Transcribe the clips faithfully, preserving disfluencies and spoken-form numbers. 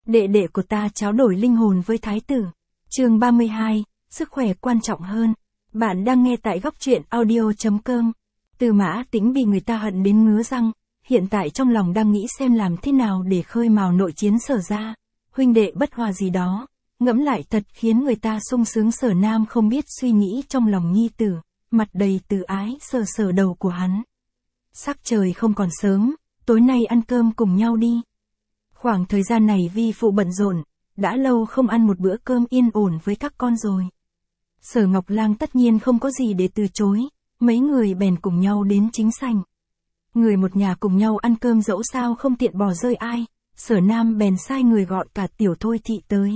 đệ đệ của ta tráo đổi linh hồn với thái tử. Chương ba mươi hai, sức khỏe quan trọng hơn. Bạn đang nghe tại góc truyện audio chấm com. Tư Mã Tĩnh bị người ta hận đến ngứa răng, hiện tại trong lòng đang nghĩ xem làm thế nào để khơi mào nội chiến Sở gia. Huynh đệ bất hòa gì đó, ngẫm lại thật khiến người ta sung sướng. Sở Nam không biết suy nghĩ trong lòng nhi tử, mặt đầy từ ái sờ sờ đầu của hắn. Sắc trời không còn sớm, tối nay ăn cơm cùng nhau đi. Khoảng thời gian này vi phụ bận rộn, đã lâu không ăn một bữa cơm yên ổn với các con rồi. Sở Ngọc Lang tất nhiên không có gì để từ chối, mấy người bèn cùng nhau đến chính sảnh. Người một nhà cùng nhau ăn cơm dẫu sao không tiện bỏ rơi ai, Sở Nam bèn sai người gọi cả Tiểu Thôi Thị tới.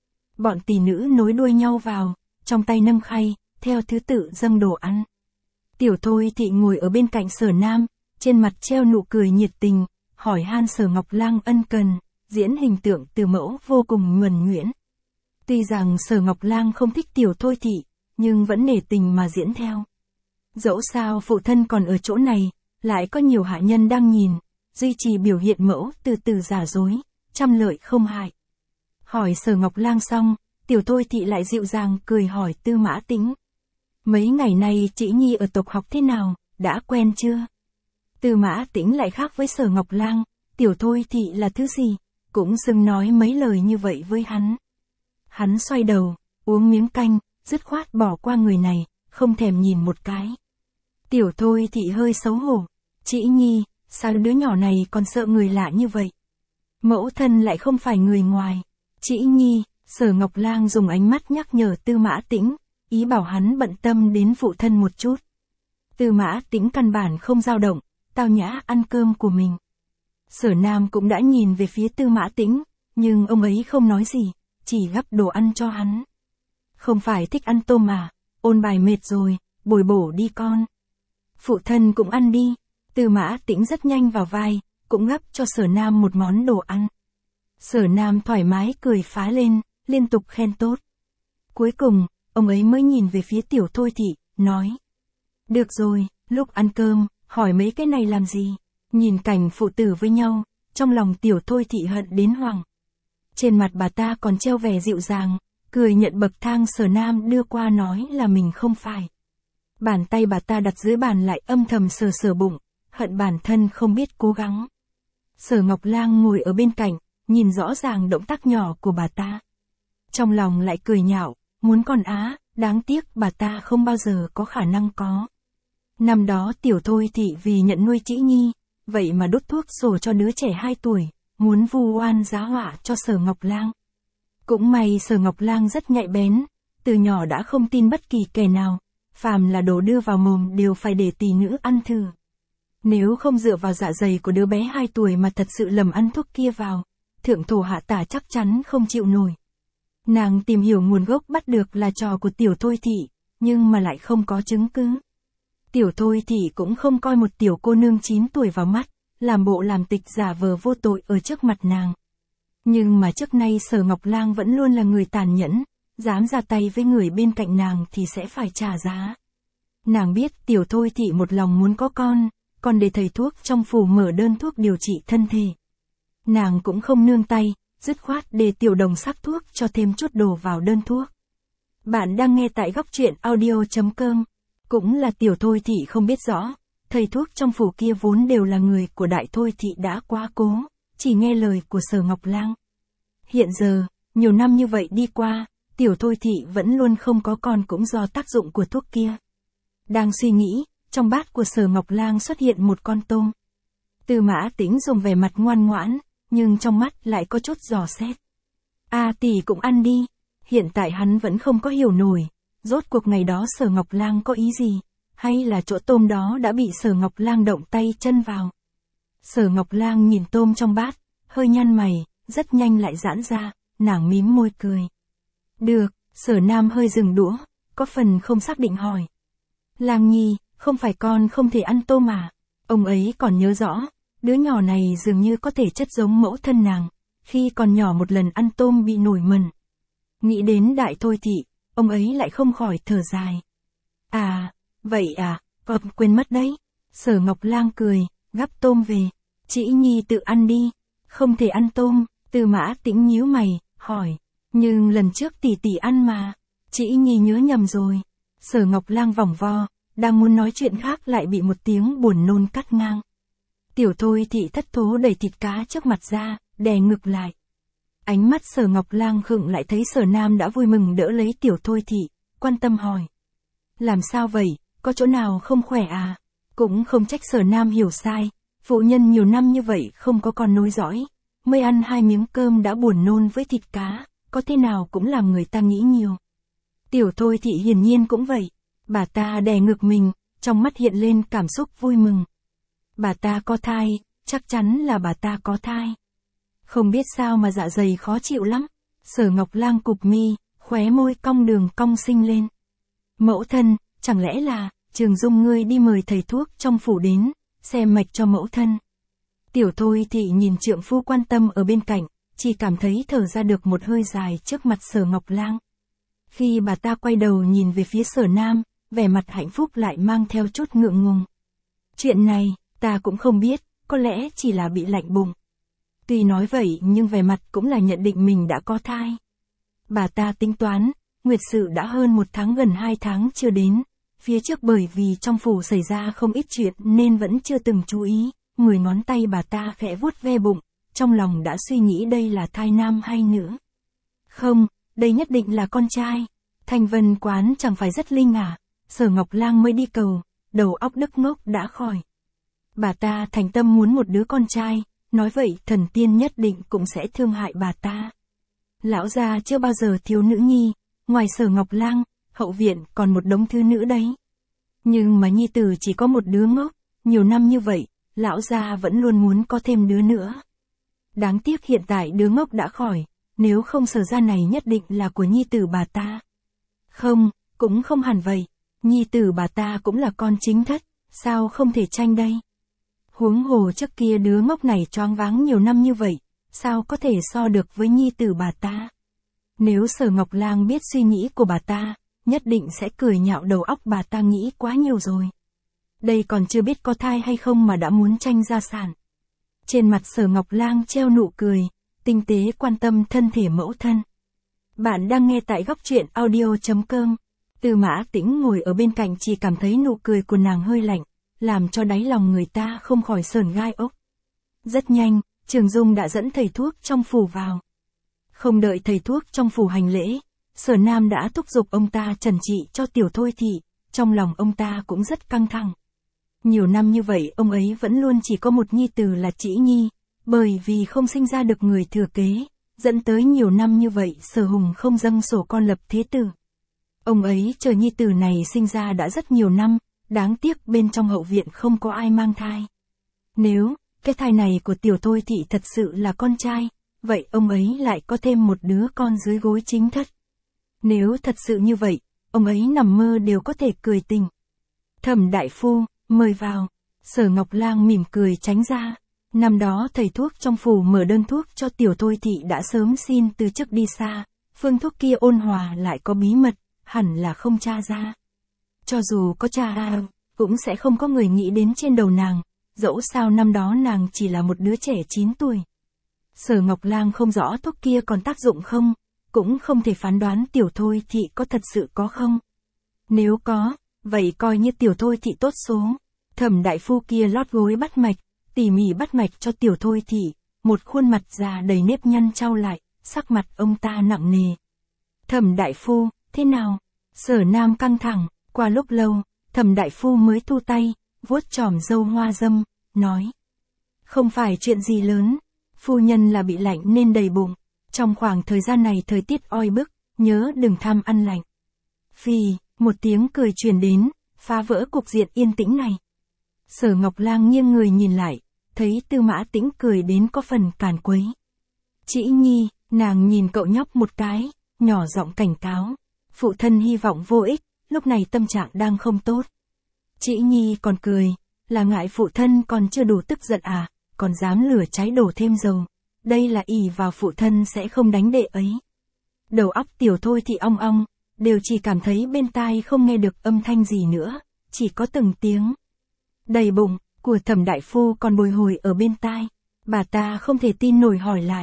Bọn tỷ nữ nối đuôi nhau vào, trong tay nâng khay, theo thứ tự dâng đồ ăn. Tiểu Thôi Thị ngồi ở bên cạnh Sở Nam, trên mặt treo nụ cười nhiệt tình, hỏi han Sở Ngọc Lang ân cần, diễn hình tượng từ mẫu vô cùng nhuần nhuyễn. Tuy rằng Sở Ngọc Lang không thích Tiểu Thôi Thị, nhưng vẫn nể tình mà diễn theo. Dẫu sao phụ thân còn ở chỗ này, lại có nhiều hạ nhân đang nhìn, duy trì biểu hiện mẫu từ từ giả dối, trăm lợi không hại. Hỏi Sở Ngọc Lang xong, Tiểu Thôi Thị lại dịu dàng cười hỏi Tư Mã Tĩnh. Mấy ngày nay chị Nhi ở tộc học thế nào, đã quen chưa? Tư Mã Tĩnh lại khác với Sở Ngọc Lang, Tiểu Thôi Thị là thứ gì, cũng xưng nói mấy lời như vậy với hắn. Hắn xoay đầu, uống miếng canh, dứt khoát bỏ qua người này, không thèm nhìn một cái. Tiểu Thôi Thị hơi xấu hổ. Chị Nhi, sao đứa nhỏ này còn sợ người lạ như vậy? Mẫu thân lại không phải người ngoài. Chị Nhi, Sở Ngọc Lang dùng ánh mắt nhắc nhở Tư Mã Tĩnh, ý bảo hắn bận tâm đến phụ thân một chút. Tư Mã Tĩnh căn bản không dao động, tao nhã ăn cơm của mình. Sở Nam cũng đã nhìn về phía Tư Mã Tĩnh, nhưng ông ấy không nói gì, chỉ gắp đồ ăn cho hắn. Không phải thích ăn tôm mà, ôn bài mệt rồi, bồi bổ đi con. Phụ thân cũng ăn đi. Tư Mã Tĩnh rất nhanh vào vai, cũng gắp cho Sở Nam một món đồ ăn. Sở Nam thoải mái cười phá lên, liên tục khen tốt. Cuối cùng, ông ấy mới nhìn về phía Tiểu Thôi Thị, nói. Được rồi, lúc ăn cơm, hỏi mấy cái này làm gì? Nhìn cảnh phụ tử với nhau, trong lòng Tiểu Thôi Thị hận đến hoảng. Trên mặt bà ta còn treo vẻ dịu dàng, cười nhận bậc thang Sở Nam đưa qua nói là mình không phải. Bàn tay bà ta đặt dưới bàn lại âm thầm sờ sờ bụng, hận bản thân không biết cố gắng. Sở Ngọc Lang ngồi ở bên cạnh, nhìn rõ ràng động tác nhỏ của bà ta. Trong lòng lại cười nhạo, muốn con á, đáng tiếc bà ta không bao giờ có khả năng có. Năm đó Tiểu Thôi Thị vì nhận nuôi Trĩ Nhi, vậy mà đốt thuốc sổ cho đứa trẻ hai tuổi, muốn vu oan giá họa cho Sở Ngọc Lang. Cũng may Sở Ngọc Lang rất nhạy bén, từ nhỏ đã không tin bất kỳ kẻ nào, phàm là đồ đưa vào mồm đều phải để tỷ nữ ăn thử. Nếu không dựa vào dạ dày của đứa bé hai tuổi mà thật sự lầm ăn thuốc kia vào, thượng thổ hạ tả chắc chắn không chịu nổi. Nàng tìm hiểu nguồn gốc bắt được là trò của Tiểu Thôi Thị, nhưng mà lại không có chứng cứ. Tiểu Thôi Thị cũng không coi một tiểu cô nương chín tuổi vào mắt, làm bộ làm tịch giả vờ vô tội ở trước mặt nàng. Nhưng mà trước nay Sở Ngọc Lang vẫn luôn là người tàn nhẫn, dám ra tay với người bên cạnh nàng thì sẽ phải trả giá. Nàng biết Tiểu Thôi Thị một lòng muốn có con, còn để thầy thuốc trong phủ mở đơn thuốc điều trị thân thể. Nàng cũng không nương tay, dứt khoát để Tiểu Đồng sắc thuốc cho thêm chút đồ vào đơn thuốc. Bạn đang nghe tại góc truyện audio chấm com. Cũng là Tiểu Thôi Thị không biết rõ, thầy thuốc trong phủ kia vốn đều là người của Đại Thôi Thị đã quá cố, chỉ nghe lời của Sở Ngọc Lang. Hiện giờ, nhiều năm như vậy đi qua, Tiểu Thôi Thị vẫn luôn không có con cũng do tác dụng của thuốc kia. Đang suy nghĩ, trong bát của Sở Ngọc Lang xuất hiện một con tôm. Tư Mã Tĩnh dùng vẻ mặt ngoan ngoãn, nhưng trong mắt lại có chút dò xét. A tỷ cũng ăn đi. Hiện tại hắn vẫn không có hiểu nổi, rốt cuộc ngày đó Sở Ngọc Lang có ý gì, hay là chỗ tôm đó đã bị Sở Ngọc Lang động tay chân vào. Sở Ngọc Lang nhìn tôm trong bát, hơi nhăn mày, rất nhanh lại giãn ra, nàng mím môi cười. Được, Sở Nam hơi dừng đũa, có phần không xác định hỏi. Lang Nhi, không phải con không thể ăn tôm à? Ông ấy còn nhớ rõ, đứa nhỏ này dường như có thể chất giống mẫu thân nàng, khi còn nhỏ một lần ăn tôm bị nổi mẩn. Nghĩ đến Đại Thôi Thị, ông ấy lại không khỏi thở dài. À, vậy à, con quên mất đấy. Sở Ngọc Lang cười, gắp tôm về. Trĩ Nhi tự ăn đi, không thể ăn tôm. Tư Mã Tĩnh nhíu mày, hỏi, nhưng lần trước tỷ tỷ ăn mà, Trĩ Nhi nhớ nhầm rồi. Sở Ngọc Lang vòng vo, đang muốn nói chuyện khác lại bị một tiếng buồn nôn cắt ngang. Tiểu Thôi Thị thất thố đẩy thịt cá trước mặt ra, đè ngực lại. Ánh mắt Sở Ngọc Lang khựng lại thấy Sở Nam đã vui mừng đỡ lấy Tiểu Thôi Thị, quan tâm hỏi. Làm sao vậy, có chỗ nào không khỏe à? Cũng không trách Sở Nam hiểu sai, phụ nhân nhiều năm như vậy không có con nối dõi, mới ăn hai miếng cơm đã buồn nôn với thịt cá, có thế nào cũng làm người ta nghĩ nhiều. Tiểu Thôi Thị hiển nhiên cũng vậy, bà ta đè ngực mình, trong mắt hiện lên cảm xúc vui mừng. Bà ta có thai, chắc chắn là bà ta có thai. Không biết sao mà dạ dày khó chịu lắm. Sở Ngọc Lang cụp mi, khóe môi cong đường cong sinh lên. Mẫu thân, chẳng lẽ là, Trường Dung ngươi đi mời thầy thuốc trong phủ đến, xem mạch cho mẫu thân. Tiểu Thôi Thị nhìn trượng phu quan tâm ở bên cạnh, chỉ cảm thấy thở ra được một hơi dài trước mặt Sở Ngọc Lang. Khi bà ta quay đầu nhìn về phía Sở Nam, vẻ mặt hạnh phúc lại mang theo chút ngượng ngùng. Chuyện này, ta cũng không biết, có lẽ chỉ là bị lạnh bụng. Tuy nói vậy nhưng vẻ mặt cũng là nhận định mình đã có thai. Bà ta tính toán, nguyệt sự đã hơn một tháng gần hai tháng chưa đến. Phía trước bởi vì trong phủ xảy ra không ít chuyện nên vẫn chưa từng chú ý. Mười ngón tay bà ta khẽ vuốt ve bụng, trong lòng đã suy nghĩ đây là thai nam hay nữ. Không, đây nhất định là con trai. Thanh Vân Quán chẳng phải rất linh à? Sở Ngọc Lang mới đi cầu, đầu óc đứt ngốc đã khỏi. Bà ta thành tâm muốn một đứa con trai, nói vậy thần tiên nhất định cũng sẽ thương hại bà ta. Lão gia chưa bao giờ thiếu nữ nhi, ngoài Sở Ngọc Lang, hậu viện còn một đống thư nữ đấy. Nhưng mà nhi tử chỉ có một đứa ngốc, nhiều năm như vậy, lão gia vẫn luôn muốn có thêm đứa nữa. Đáng tiếc hiện tại đứa ngốc đã khỏi, nếu không Sở gia này nhất định là của nhi tử bà ta. Không, cũng không hẳn vậy, nhi tử bà ta cũng là con chính thất, sao không thể tranh đây? Huống hồ trước kia đứa ngốc này choáng váng nhiều năm như vậy, sao có thể so được với nhi tử bà ta? Nếu Sở Ngọc Lang biết suy nghĩ của bà ta, nhất định sẽ cười nhạo đầu óc bà ta nghĩ quá nhiều rồi. Đây còn chưa biết có thai hay không mà đã muốn tranh gia sản. Trên mặt Sở Ngọc Lang treo nụ cười, tinh tế quan tâm thân thể mẫu thân. Bạn đang nghe tại góc truyện audio chấm com. Tư Mã Tĩnh ngồi ở bên cạnh chỉ cảm thấy nụ cười của nàng hơi lạnh, làm cho đáy lòng người ta không khỏi sởn gai ốc. Rất nhanh, Trường Dung đã dẫn thầy thuốc trong phủ vào. Không đợi thầy thuốc trong phủ hành lễ, Sở Nam đã thúc giục ông ta trần trị cho Tiểu Thôi Thị, trong lòng ông ta cũng rất căng thẳng. Nhiều năm như vậy ông ấy vẫn luôn chỉ có một nhi tử là Trĩ Nhi, bởi vì không sinh ra được người thừa kế, dẫn tới nhiều năm như vậy Sở Hùng không dâng sổ con lập thế tử. Ông ấy chờ nhi tử này sinh ra đã rất nhiều năm, đáng tiếc bên trong hậu viện không có ai mang thai. Nếu, cái thai này của Tiểu Thôi Thị thật sự là con trai, vậy ông ấy lại có thêm một đứa con dưới gối chính thất. Nếu thật sự như vậy, ông ấy nằm mơ đều có thể cười tình. Thẩm đại phu, mời vào. Sở Ngọc Lang mỉm cười tránh ra. Năm đó thầy thuốc trong phủ mở đơn thuốc cho Tiểu Thôi Thị đã sớm xin từ chức đi xa, phương thuốc kia ôn hòa lại có bí mật, hẳn là không tra ra. Cho dù có tra ra, cũng sẽ không có người nghĩ đến trên đầu nàng, dẫu sao năm đó nàng chỉ là một đứa trẻ chín tuổi. Sở Ngọc Lang không rõ thuốc kia còn tác dụng không, cũng không thể phán đoán Tiểu Thôi Thị có thật sự có không. Nếu có, vậy coi như Tiểu Thôi Thị tốt số. Thẩm đại phu kia lót gối bắt mạch, tỉ mỉ bắt mạch cho Tiểu Thôi Thị, một khuôn mặt già đầy nếp nhăn trao lại, sắc mặt ông ta nặng nề. Thẩm đại phu, thế nào? Sở Nam căng thẳng, qua lúc lâu, Thẩm đại phu mới thu tay, vuốt chòm râu hoa dâm, nói. Không phải chuyện gì lớn, phu nhân là bị lạnh nên đầy bụng, trong khoảng thời gian này thời tiết oi bức, nhớ đừng tham ăn lạnh. Phì, một tiếng cười truyền đến, phá vỡ cục diện yên tĩnh này. Sở Ngọc Lang nghiêng người nhìn lại, thấy Tư Mã Tĩnh cười đến có phần càn quấy. Trĩ Nhi, nàng nhìn cậu nhóc một cái, nhỏ giọng cảnh cáo. Phụ thân hy vọng vô ích, lúc này tâm trạng đang không tốt. Trĩ Nhi còn cười, là ngại phụ thân còn chưa đủ tức giận à, còn dám lửa cháy đổ thêm dầu. Đây là ỷ vào phụ thân sẽ không đánh đệ ấy. Đầu óc Tiểu Thôi Thị ong ong, đều chỉ cảm thấy bên tai không nghe được âm thanh gì nữa, chỉ có từng tiếng. Đầy bụng, của Thẩm đại phu còn bồi hồi ở bên tai. Bà ta không thể tin nổi hỏi lại,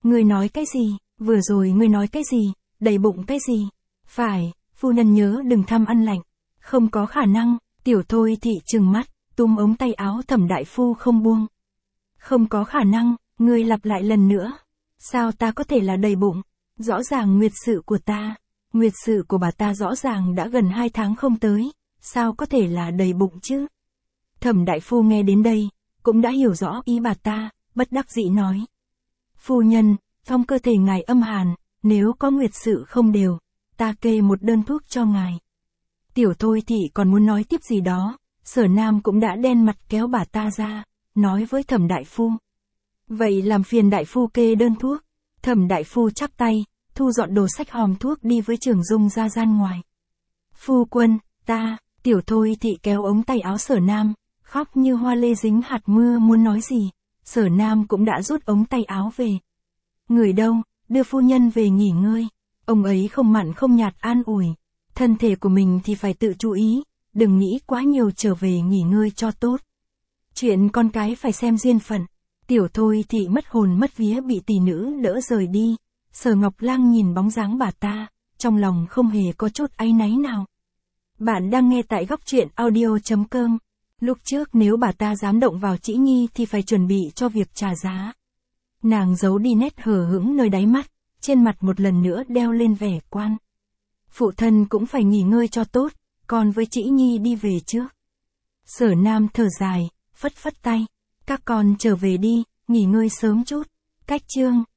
Ngươi nói cái gì, vừa rồi ngươi nói cái gì, đầy bụng cái gì? Phải, phu nhân nhớ đừng thăm ăn lạnh. Không có khả năng, tiểu thôi thị trừng mắt, túm ống tay áo Thẩm đại phu không buông. Không có khả năng, ngươi lặp lại lần nữa. Sao ta có thể là đầy bụng? Rõ ràng nguyệt sự của ta, nguyệt sự của bà ta rõ ràng đã gần hai tháng không tới, sao có thể là đầy bụng chứ? Thẩm đại phu nghe đến đây, cũng đã hiểu rõ ý bà ta, bất đắc dĩ nói. Phu nhân, trong cơ thể ngài âm hàn, nếu có nguyệt sự không đều, ta kê một đơn thuốc cho ngài. Tiểu thôi thị còn muốn nói tiếp gì đó, Sở Nam cũng đã đen mặt kéo bà ta ra, nói với Thẩm đại phu. Vậy làm phiền đại phu kê đơn thuốc. Thẩm đại phu chắp tay, thu dọn đồ sách hòm thuốc đi với Trường Dung ra gian ngoài. Phu quân, ta, tiểu thôi thị kéo ống tay áo Sở Nam, khóc như hoa lê dính hạt mưa muốn nói gì. Sở Nam cũng đã rút ống tay áo về. Người đâu, đưa phu nhân về nghỉ ngơi. Ông ấy không mặn không nhạt an ủi. Thân thể của mình thì phải tự chú ý, đừng nghĩ quá nhiều, trở về nghỉ ngơi cho tốt. Chuyện con cái phải xem duyên phận. Tiểu thôi thị mất hồn mất vía bị tỷ nữ đỡ rời đi. Sở Ngọc Lang nhìn bóng dáng bà ta, trong lòng không hề có chút áy náy nào. Bạn đang nghe tại góc truyện audio chấm com. Lúc trước nếu bà ta dám động vào Trĩ Nhi thì phải chuẩn bị cho việc trả giá. Nàng giấu đi nét hờ hững nơi đáy mắt, trên mặt một lần nữa đeo lên vẻ quan. Phụ thân cũng phải nghỉ ngơi cho tốt, còn với Trĩ Nhi đi về trước. Sở Nam thở dài, phất phất tay. Các con trở về đi, nghỉ ngơi sớm chút. Cách chương.